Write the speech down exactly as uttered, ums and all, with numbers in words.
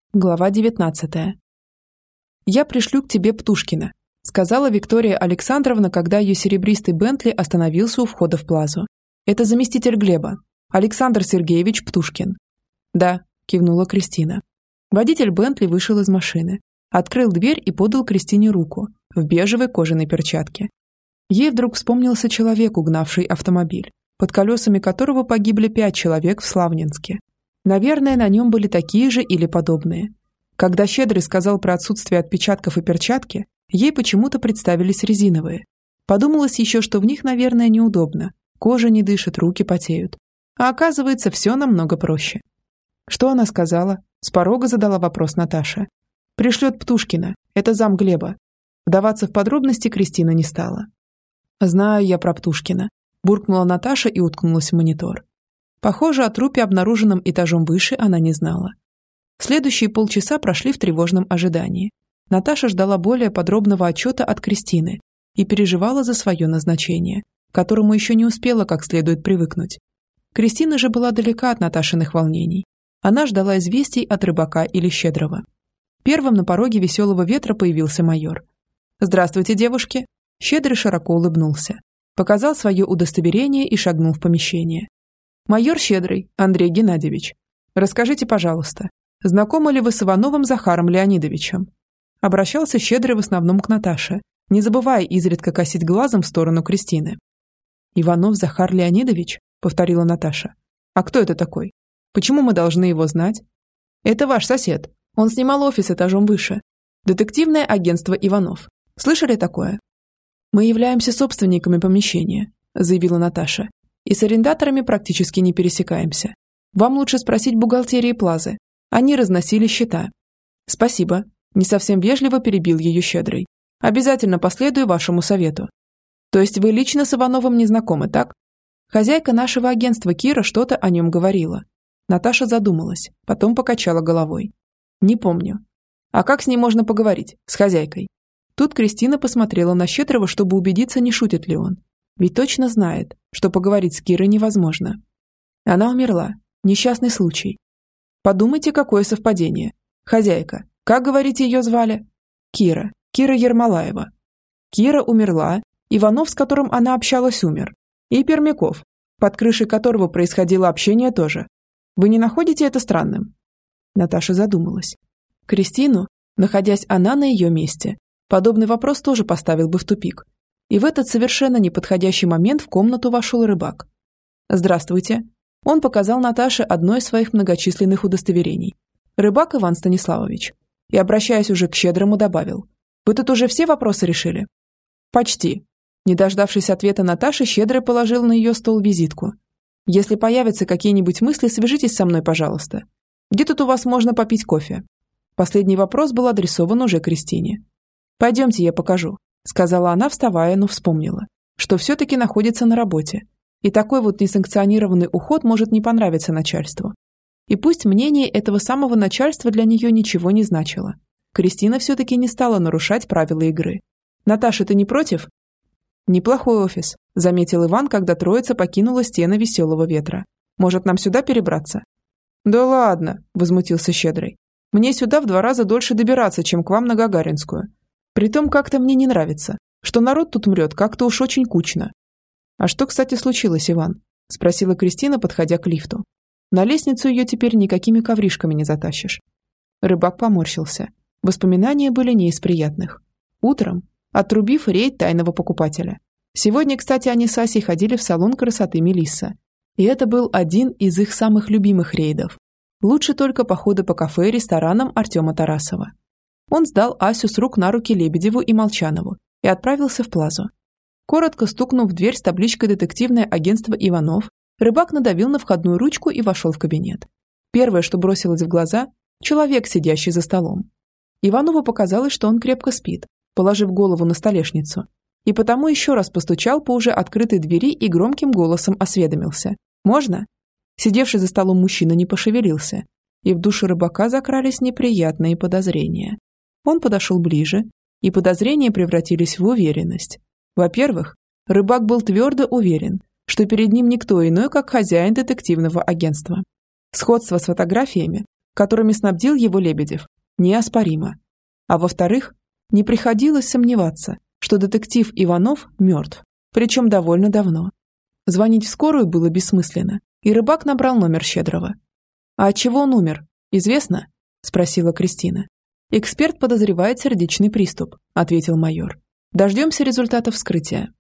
Глава девятнадцатая. «Я пришлю к тебе Птушкина», — сказала Виктория Александровна, когда ее серебристый Бентли остановился у входа в Плазу. «Это заместитель Глеба. Александр Сергеевич Птушкин». «Да», — кивнула Кристина. Водитель Бентли вышел из машины, открыл дверь и подал Кристине руку в бежевой кожаной перчатке. Ей вдруг вспомнился человек, угнавший автомобиль, под колесами которого погибли пять человек в Славнинске. Наверное, на нем были такие же или подобные. Когда Щедрый сказал про отсутствие отпечатков и перчатки, ей почему-то представились резиновые. Подумалось еще, что в них, наверное, неудобно. Кожа не дышит, руки потеют. А оказывается, все намного проще. Что она сказала? С порога задала вопрос Наташа. Пришлет Птушкина. Это зам Глеба. Вдаваться в подробности Кристина не стала. «Знаю я про Птушкина», – буркнула Наташа и уткнулась в монитор. Похоже, о трупе, обнаруженном этажом выше, она не знала. Следующие полчаса прошли в тревожном ожидании. Наташа ждала более подробного отчета от Кристины и переживала за свое назначение, к которому еще не успела как следует привыкнуть. Кристина же была далека от Наташиных волнений. Она ждала известий от Рыбака или Щедрого. Первым на пороге Веселого ветра появился майор. «Здравствуйте, девушки!» Щедрый широко улыбнулся, показал свое удостоверение и шагнул в помещение. «Майор Щедрый, Андрей Геннадьевич, расскажите, пожалуйста, знакомы ли вы с Ивановым Захаром Леонидовичем?» Обращался Щедрый в основном к Наташе, не забывая изредка косить глазом в сторону Кристины. «Иванов Захар Леонидович?» — повторила Наташа. «А кто это такой? Почему мы должны его знать?» «Это ваш сосед. Он снимал офис этажом выше. Детективное агентство Иванов. Слышали такое?» «Мы являемся собственниками помещения», — заявила Наташа. «И с арендаторами практически не пересекаемся. Вам лучше спросить бухгалтерии Плазы. Они разносили счета». «Спасибо», — не совсем вежливо перебил ее Щедрый. «Обязательно последую вашему совету». «То есть вы лично с Ивановым не знакомы, так?» Хозяйка нашего агентства Кира что-то о нем говорила. Наташа задумалась, потом покачала головой. «Не помню». «А как с ней можно поговорить? С хозяйкой?» Тут Кристина посмотрела на Щедрого, чтобы убедиться, не шутит ли он. Ведь точно знает, что поговорить с Кирой невозможно. Она умерла. Несчастный случай. Подумайте, какое совпадение. Хозяйка. Как, говорите, ее звали? Кира. Кира Ермолаева. Кира умерла. Иванов, с которым она общалась, умер. И Пермяков, под крышей которого происходило общение, тоже. Вы не находите это странным?» Наташа задумалась. Кристину, находясь она на ее месте, подобный вопрос тоже поставил бы в тупик. И в этот совершенно неподходящий момент в комнату вошел Рыбак. «Здравствуйте». Он показал Наташе одно из своих многочисленных удостоверений. «Рыбак Иван Станиславович». И, обращаясь уже к Щедрому, добавил. «Вы тут уже все вопросы решили?» «Почти». Не дождавшись ответа Наташи, Щедрый положил на ее стол визитку. «Если появятся какие-нибудь мысли, свяжитесь со мной, пожалуйста. Где тут у вас можно попить кофе?» Последний вопрос был адресован уже Кристине. «Пойдемте, я покажу», — сказала она, вставая, но вспомнила, что все-таки находится на работе. И такой вот несанкционированный уход может не понравиться начальству. И пусть мнение этого самого начальства для нее ничего не значило. Кристина все-таки не стала нарушать правила игры. «Наташа, ты не против?» «Неплохой офис», — заметил Иван, когда троица покинула стены Веселого ветра. «Может, нам сюда перебраться?» «Да ладно», — возмутился Щедрый. «Мне сюда в два раза дольше добираться, чем к вам на Гагаринскую. Притом как-то мне не нравится, что народ тут мрет как-то уж очень кучно». «А что, кстати, случилось, Иван?» – спросила Кристина, подходя к лифту. «На лестницу ее теперь никакими ковришками не затащишь». Рыбак поморщился. Воспоминания были не из приятных. Утром, отрубив рейд тайного покупателя. Сегодня, кстати, они с Асей ходили в салон красоты Мелисса. И это был один из их самых любимых рейдов. Лучше только походы по кафе и ресторанам Артема Тарасова. Он сдал Асю с рук на руки Лебедеву и Молчанову и отправился в Плазу. Коротко стукнув в дверь с табличкой «Детективное агентство Иванов», Рыбак надавил на входную ручку и вошел в кабинет. Первое, что бросилось в глаза – человек, сидящий за столом. Иванову показалось, что он крепко спит, положив голову на столешницу, и потому еще раз постучал по уже открытой двери и громким голосом осведомился. «Можно?» Сидевший за столом мужчина не пошевелился, и в душу Рыбака закрались неприятные подозрения. Он подошел ближе, и подозрения превратились в уверенность. Во-первых, Рыбак был твердо уверен, что перед ним никто иной, как хозяин детективного агентства. Сходство с фотографиями которыми снабдил его Лебедев, неоспоримо. А во-вторых, не приходилось сомневаться, что детектив Иванов мертв, причем довольно давно. Звонить в скорую было бессмысленно, и рыбак набрал номер Щедрого. «А от чего он умер? Известно?» – спросила Кристина. «Эксперт подозревает сердечный приступ», – ответил майор. «Дождемся результатов вскрытия».